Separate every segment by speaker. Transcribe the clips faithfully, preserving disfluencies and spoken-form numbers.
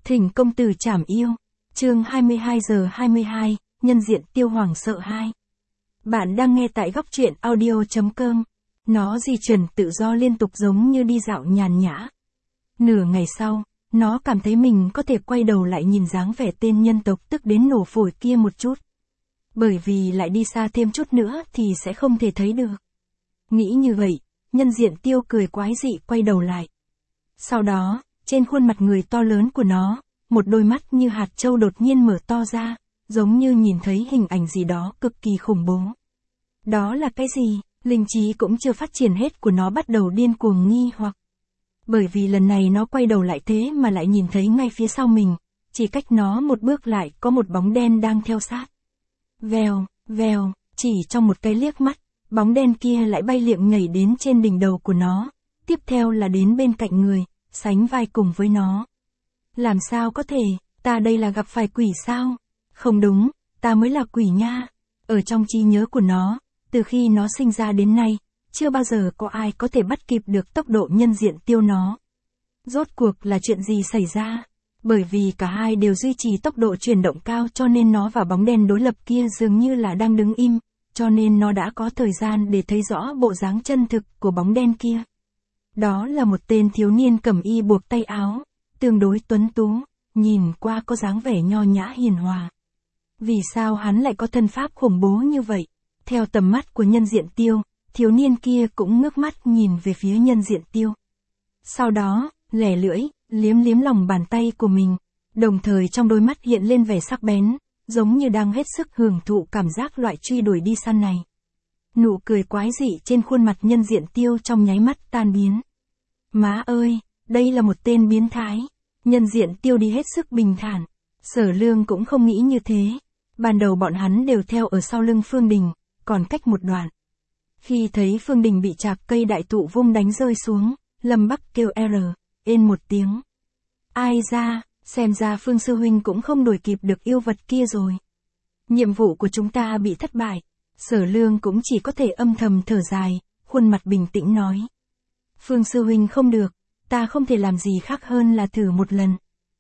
Speaker 1: Thỉnh công tử trảm yêu. Chương hai mươi hai giờ hai mươi hai, nhân diện tiêu hoảng sợ hai. Bạn đang nghe tại góc truyện audio chấm com. Nó di chuyển tự do liên tục giống như đi dạo nhàn nhã. Nửa ngày sau, nó cảm thấy mình có thể quay đầu lại nhìn dáng vẻ tên nhân tộc tức đến nổ phổi kia một chút. Bởi vì lại đi xa thêm chút nữa thì sẽ không thể thấy được. Nghĩ như vậy, nhân diện tiêu cười quái dị quay đầu lại. Sau đó, trên khuôn mặt người to lớn của nó, một đôi mắt như hạt châu đột nhiên mở to ra, giống như nhìn thấy hình ảnh gì đó cực kỳ khủng bố. Đó là cái gì? Linh trí cũng chưa phát triển hết của nó bắt đầu điên cuồng nghi hoặc. Bởi vì lần này nó quay đầu lại thế mà lại nhìn thấy ngay phía sau mình, chỉ cách nó một bước lại có một bóng đen đang theo sát. Vèo, vèo, chỉ trong một cái liếc mắt, bóng đen kia lại bay liệng nhảy đến trên đỉnh đầu của nó, tiếp theo là đến bên cạnh người, sánh vai cùng với nó. Làm sao có thể, ta đây là gặp phải quỷ sao? Không đúng, ta mới là quỷ nha. Ở trong trí nhớ của nó, từ khi nó sinh ra đến nay, chưa bao giờ có ai có thể bắt kịp được tốc độ nhân diện tiêu nó. Rốt cuộc là chuyện gì xảy ra? Bởi vì cả hai đều duy trì tốc độ chuyển động cao cho nên nó và bóng đen đối lập kia dường như là đang đứng im, cho nên nó đã có thời gian để thấy rõ bộ dáng chân thực của bóng đen kia. Đó là một tên thiếu niên cẩm y buộc tay áo, tương đối tuấn tú, nhìn qua có dáng vẻ nho nhã hiền hòa. Vì sao hắn lại có thân pháp khủng bố như vậy? Theo tầm mắt của nhân diện tiêu, thiếu niên kia cũng ngước mắt nhìn về phía nhân diện tiêu. Sau đó, lẻ lưỡi, liếm liếm lòng bàn tay của mình, đồng thời trong đôi mắt hiện lên vẻ sắc bén, giống như đang hết sức hưởng thụ cảm giác loại truy đuổi đi săn này. Nụ cười quái dị trên khuôn mặt nhân diện tiêu trong nháy mắt tan biến. Má ơi, đây là một tên biến thái. Nhân diện tiêu đi hết sức bình thản. Sở Lương cũng không nghĩ như thế. Ban đầu bọn hắn đều theo ở sau lưng Phương Đình, còn cách một đoạn. Khi thấy Phương Đình bị chạc cây đại thụ vung đánh rơi xuống, Lâm Bắc kêu R, ên một tiếng. Ai ra, xem ra Phương Sư Huynh cũng không đuổi kịp được yêu vật kia rồi. Nhiệm vụ của chúng ta bị thất bại. Sở Lương cũng chỉ có thể âm thầm thở dài, khuôn mặt bình tĩnh nói. Phương Sư Huynh không được, ta không thể làm gì khác hơn là thử một lần.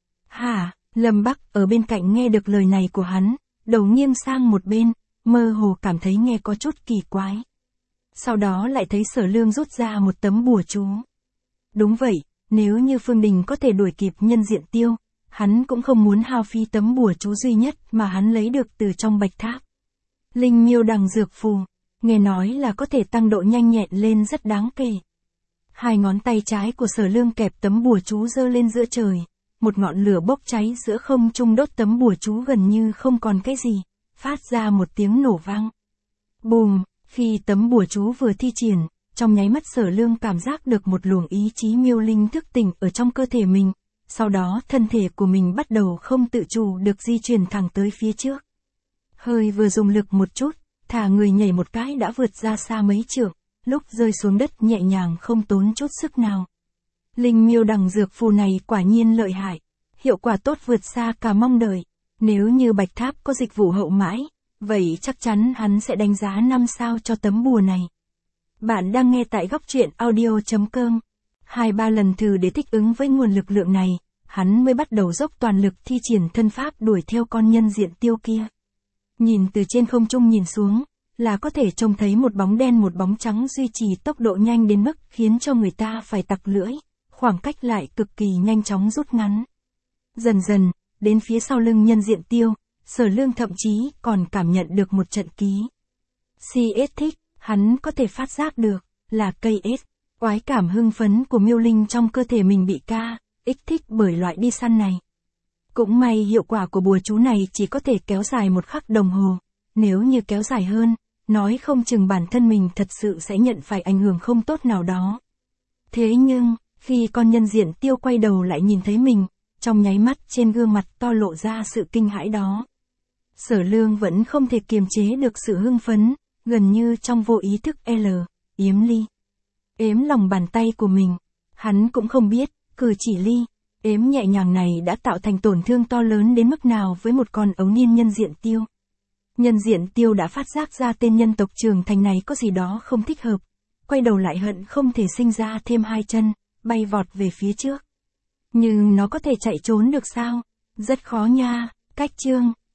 Speaker 1: Hả, Lâm Bắc ở bên cạnh nghe được lời này của hắn, đầu nghiêng sang một bên, mơ hồ cảm thấy nghe có chút kỳ quái. Sau đó lại thấy Sở Lương rút ra một tấm bùa chú. Đúng vậy, nếu như Phương Đình có thể đuổi kịp nhân diện tiêu, hắn cũng không muốn hao phí tấm bùa chú duy nhất mà hắn lấy được từ trong bạch tháp. Linh miêu đằng dược phù, nghe nói là có thể tăng độ nhanh nhẹn lên rất đáng kể. Hai ngón tay trái của Sở Lương kẹp tấm bùa chú giơ lên giữa trời, một ngọn lửa bốc cháy giữa không trung đốt tấm bùa chú gần như không còn cái gì, phát ra một tiếng nổ vang. Bùm, khi tấm bùa chú vừa thi triển, trong nháy mắt Sở Lương cảm giác được một luồng ý chí miêu linh thức tỉnh ở trong cơ thể mình, sau đó thân thể của mình bắt đầu không tự chủ được di chuyển thẳng tới phía trước. Hơi vừa dùng lực một chút, thả người nhảy một cái đã vượt ra xa mấy trượng, lúc rơi xuống đất nhẹ nhàng không tốn chút sức nào. Linh miêu đằng dược phù này quả nhiên lợi hại, hiệu quả tốt vượt xa cả mong đợi. Nếu như Bạch Tháp có dịch vụ hậu mãi, vậy chắc chắn hắn sẽ đánh giá năm sao cho tấm bùa này. Bạn đang nghe tại góc truyện audio chấm com. Hai ba lần thử để thích ứng với nguồn lực lượng này, hắn mới bắt đầu dốc toàn lực thi triển thân pháp đuổi theo con nhân diện tiêu kia. Nhìn từ trên không trung nhìn xuống, là có thể trông thấy một bóng đen một bóng trắng duy trì tốc độ nhanh đến mức khiến cho người ta phải tặc lưỡi, khoảng cách lại cực kỳ nhanh chóng rút ngắn. Dần dần, đến phía sau lưng nhân diện tiêu, Sở Lương thậm chí còn cảm nhận được một trận ký. xê ét thích, hắn có thể phát giác được, là cây S. Oái cảm hưng phấn của miêu linh trong cơ thể mình bị ca, ích thích bởi loại đi săn này. Cũng may hiệu quả của bùa chú này chỉ có thể kéo dài một khắc đồng hồ, nếu như kéo dài hơn, nói không chừng bản thân mình thật sự sẽ nhận phải ảnh hưởng không tốt nào đó. Thế nhưng, khi con nhân diện tiêu quay đầu lại nhìn thấy mình, trong nháy mắt trên gương mặt to lộ ra sự kinh hãi đó. Sở Lương vẫn không thể kiềm chế được sự hưng phấn, gần như trong vô ý thức L, yếm ly. Ếm lòng bàn tay của mình, hắn cũng không biết, cử chỉ ly, ếm nhẹ nhàng này đã tạo thành tổn thương to lớn đến mức nào với một con ấu niên nhân diện tiêu. Nhân diện tiêu đã phát giác ra tên nhân tộc Trường Thành này có gì đó không thích hợp, quay đầu lại hận không thể sinh ra thêm hai chân, bay vọt về phía trước. Nhưng nó có thể chạy trốn được sao? Rất khó nha. Cách chương